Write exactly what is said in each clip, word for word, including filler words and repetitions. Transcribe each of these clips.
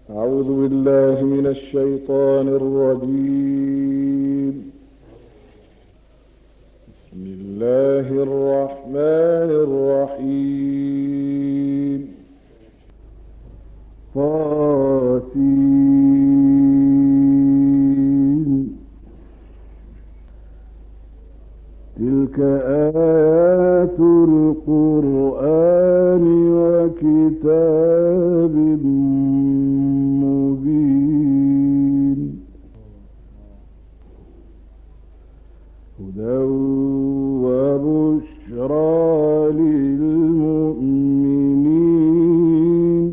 أعوذ بالله من الشيطان الرجيم. بسم الله الرحمن الرحيم. طاسين تلك آيات القرآن وكتاب مبين هدى وبشرى للمؤمنين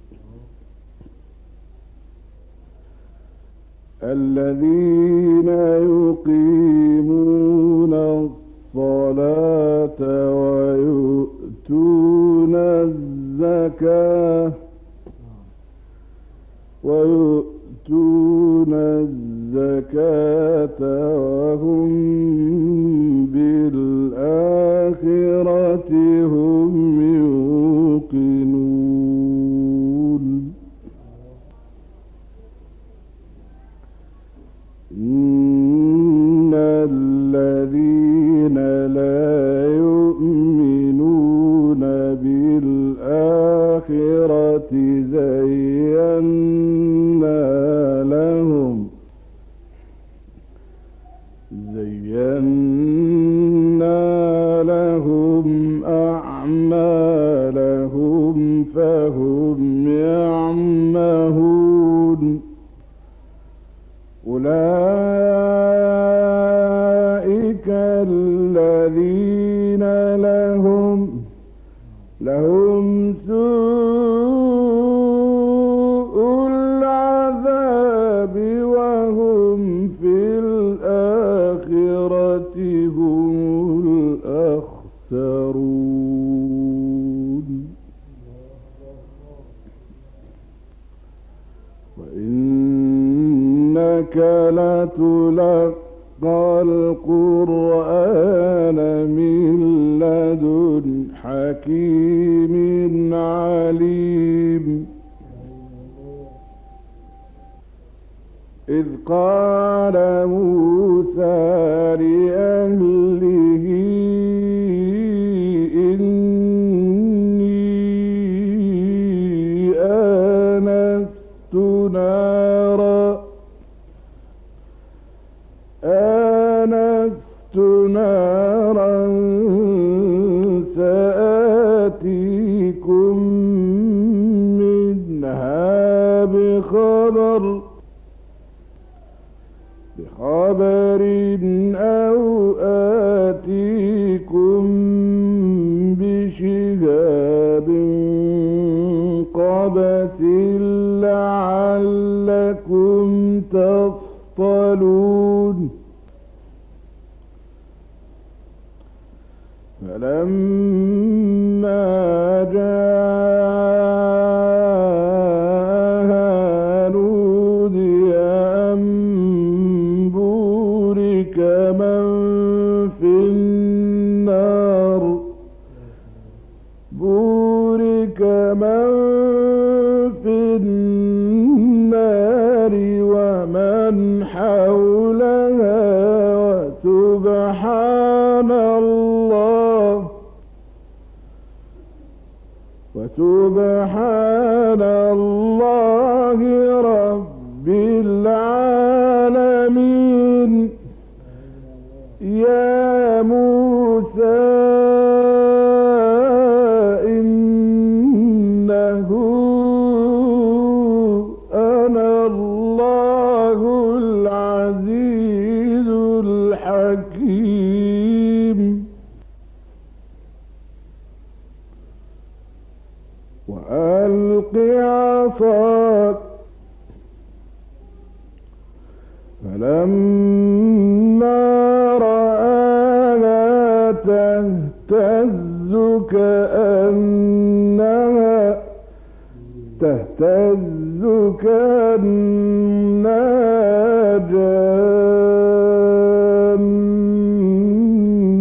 الذين يقيمون الصلاة ويؤتون الزكاة ويؤتون الزكاة وهم بالآخرة هم يوقنون. إن الذين لا يؤمنون بالآخرة زينا لهم زينا لهم أعمالهم فهم يعمهون. أولئك الذين لهم لهم سوء العذاب وهم في الآخرة هم الأخسرون. وإنك لتلقى القرآن من لدن حكيم عليم. إذ قال موسى لأهله إني آنست نارا آنست نارا سآتيكم منها بخبر بخبر أو آتيكم بشهاب قبس لعلكم تصطلون. فلما جاءها نودي أن بورك من في النار بورك من في النار ومن حولها وسبحان الله وسبحان الله رب العالمين. يا موسى إنه أنا الله العزيز الحكيم. وألق عصاك فلما رآها تهتز كأنها تهتز كأنها جان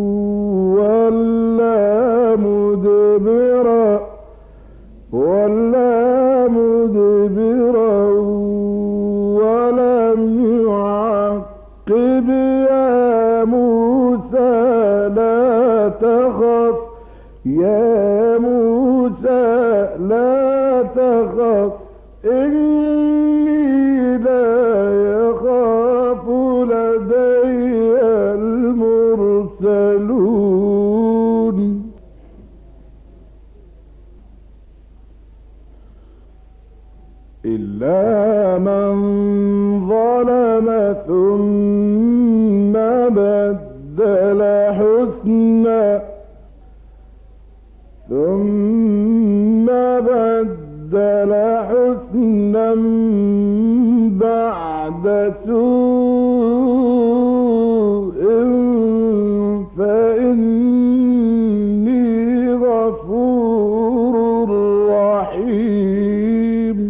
ولا مدبرا ولا مدبرا تخف إني لا يخاف لدي المرسلون إلا من ظلم ثم بدل حسنا ثم بدل حسنا بعد سوء فإني غفور رحيم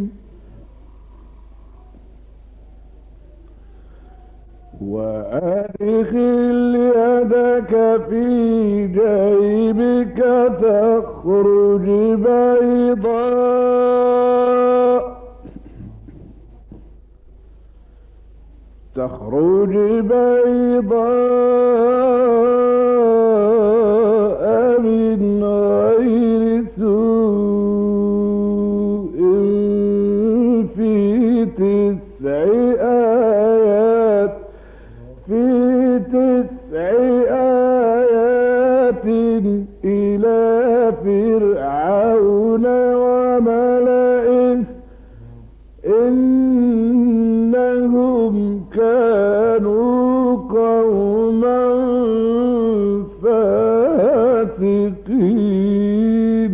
وأدخل يدك في جيبك تخرج بيضاء تخرج بيضاء من غير سوء في تسع آيات في تسع آيات إلى فرعون وملئه إنهم كانوا قوما فاسقين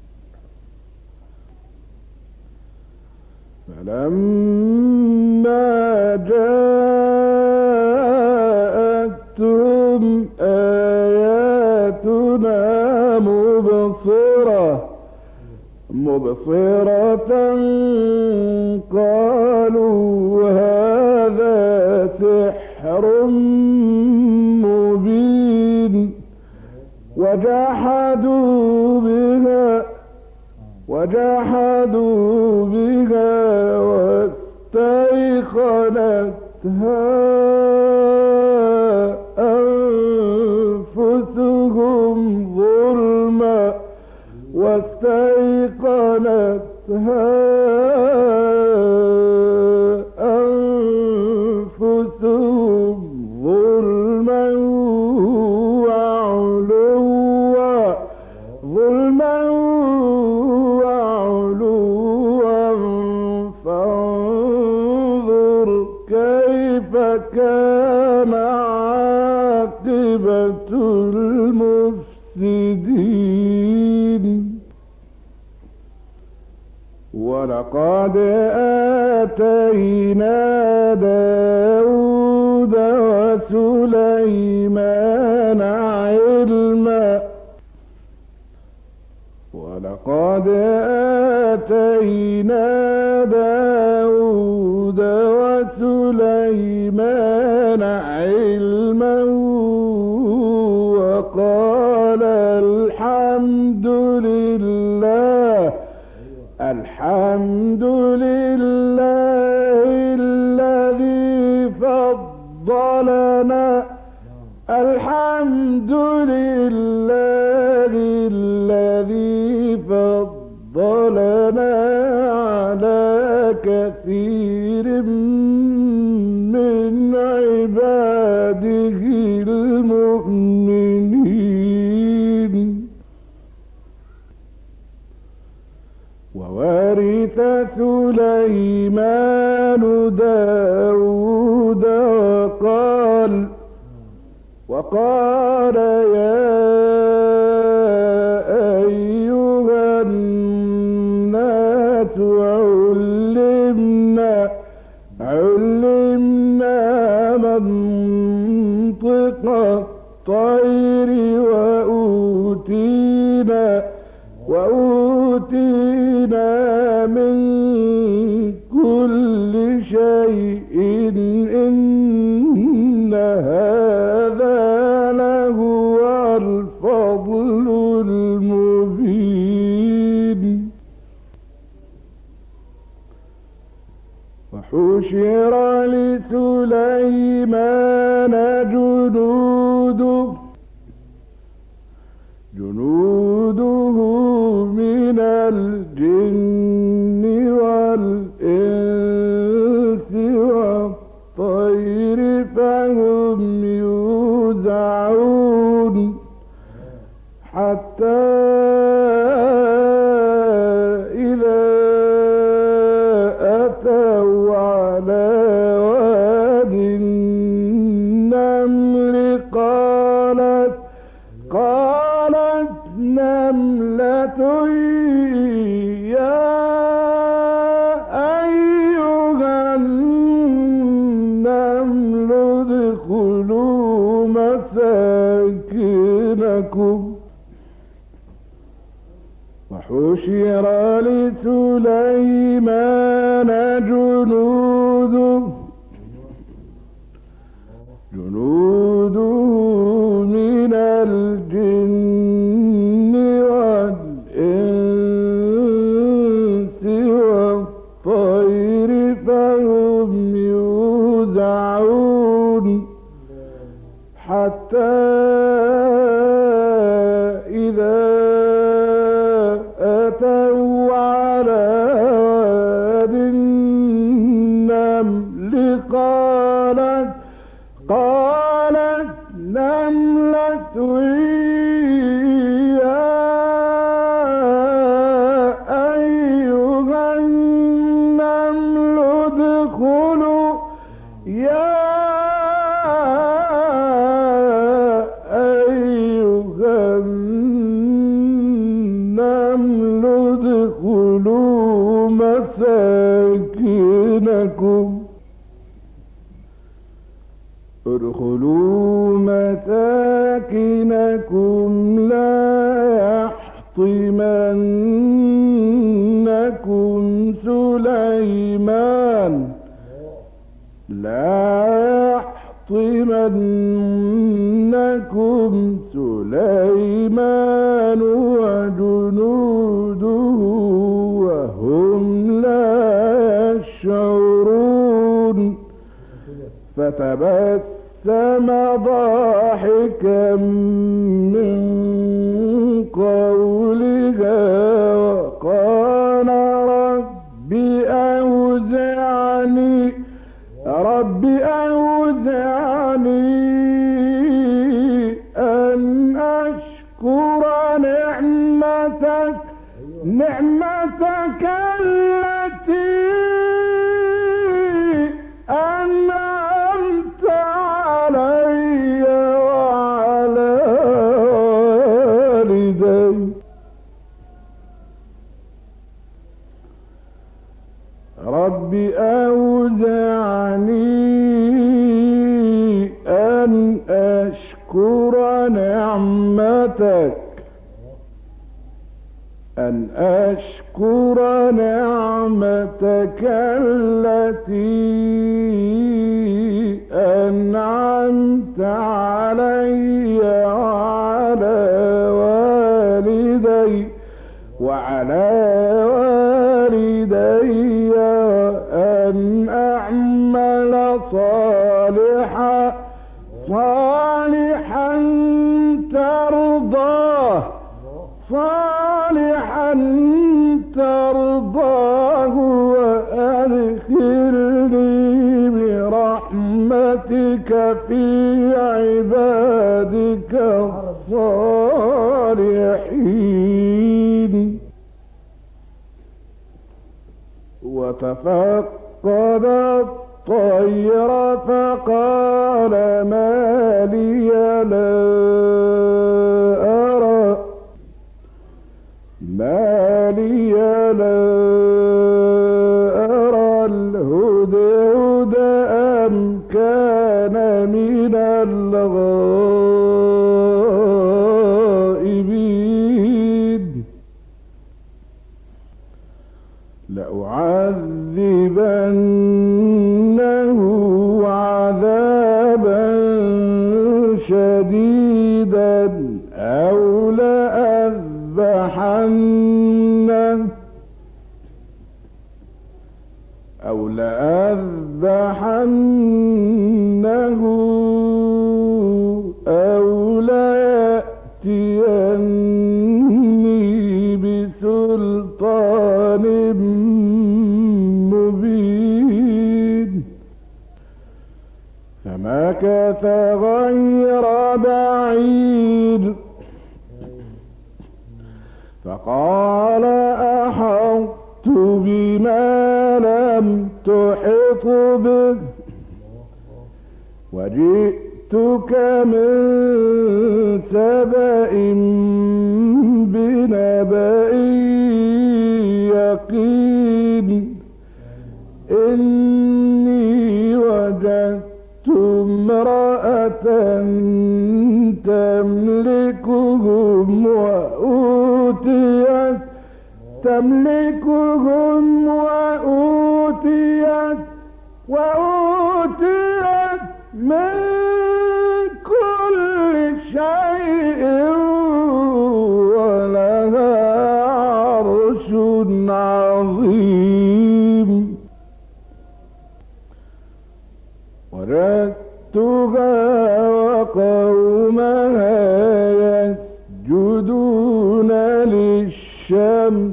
فلما جاءتهم آياتنا مبصرة مبصرة قالوا هذا سحر مبين وجحدوا بها وجحدوا بها واستيقنتها أنفسهم ظلما واستيقنتها أنفسهم ظلما وعلوا ظلما وعلوا فانظر كيف كان عاقبة المفسدين ولقد آتينا داود وسليمان علما ولقد آتينا داود وسليمان علما وقال الحمد لله الحمد لله الذي فضلنا الحمد لله الذي فضلنا على كثير من عباده المؤمنين وورث سليمان داود وقال وقال يا أيها الناس علمنا علمنا منطق الطير وأوتينا وأوتينا من كل شيء إن هذا لهو الفضل المبين وحشر لسليمان جنوده جنوده من الجن سليمان جنوده جنوده من الجن والإنس والطير فهم يوزعون حتى إذا أتوا على واد النمل قالت قالت نملة يا أيها النمل ادخلوا يا أيها النمل ادخلوا مساكنكم ادخلوا مساكنكم لا يحطمنكم سليمان لا يحطمنكم سليمان وجنوده وهم لا يشعرون فتبسم ضاحكا من قولها وقال رب أوزعني رب أوزعني أن أشكر نعمتك نعمتك التي أنعمت علي وعلى والدي رب أوزعني أن أشكر نعمتك أن أشكر نعمتك التي أنعمت علي وعلى والدي وعلى والدي وأن أعمل صالحا صالحا ترضاه صالحا ترضاه وأدخلني برحمتك في عبادك الصالحين وتفقد الطير فقال ما لي لا أرى ما لي لا أرى الهدهد أم كان من الغائبين لأعذبنه عذابا شديدا أو لأذبحنه أو لأذبحنه أو ليأتيني بسلطان مبين فمكث غير بعيد فقال أحطت بما لم تحط به وجئتك من سبأ بنبأ يقين إني وجدت امرأة تملكهم وأوتيت تملكهم العظيم وجدتها وقومها يسجدون للشمس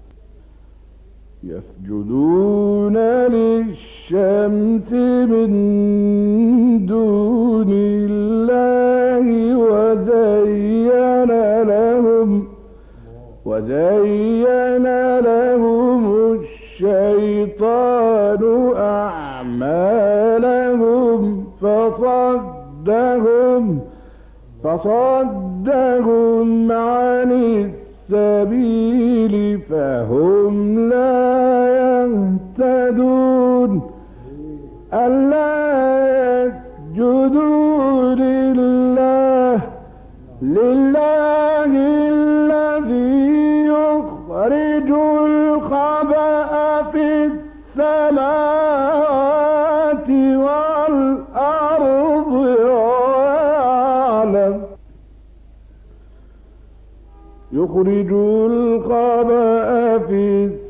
يسجدون للشمس من دون الله وزين لهم وزين لهم الشيطان أعمالهم فصدهم فصدهم عن السبيل فهم لا يهتدون ألا يسجدوا لله لله الذي يخرج الخبأ في السماوات والأرض ويعلم يخرج الخبأ في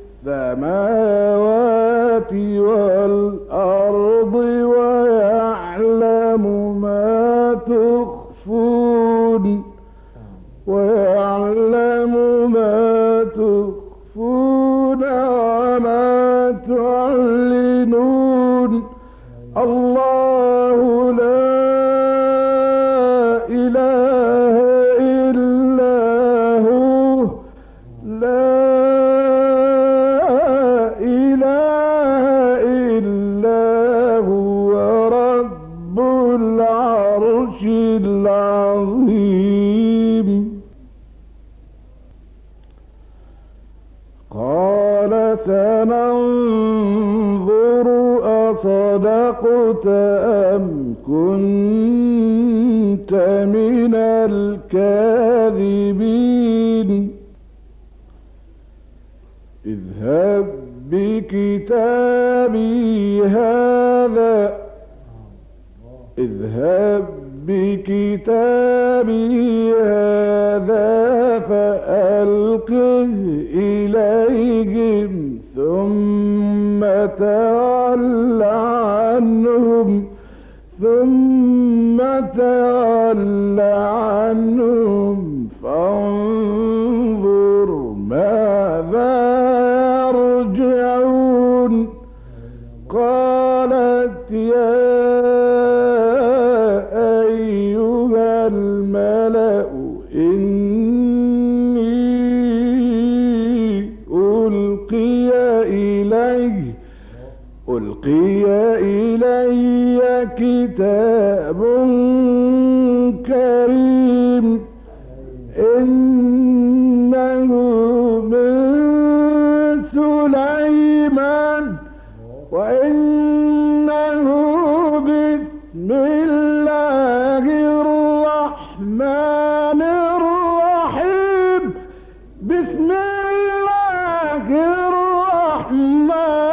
السماوات والأرض ويعلم ما تخفون ويعلم ما تخفون وما تعلنون الله لا إله إلا هو لا إله إلا هو رب العرش العظيم قال سننظر أصدقت أم كنت من الكاذبين اذهب بكتابي هذا اذهب بكتابي هذا فألقه إليهم ثم تول عنهم ثم تول عنهم فانظر ماذا يرجعون قالت يا أيها الملأ إني ألقي إلي ألقي إلي كتاب كريم إنه من سليمان وإنه بسم الله الرحمن الرحيم بسم الله الرحمن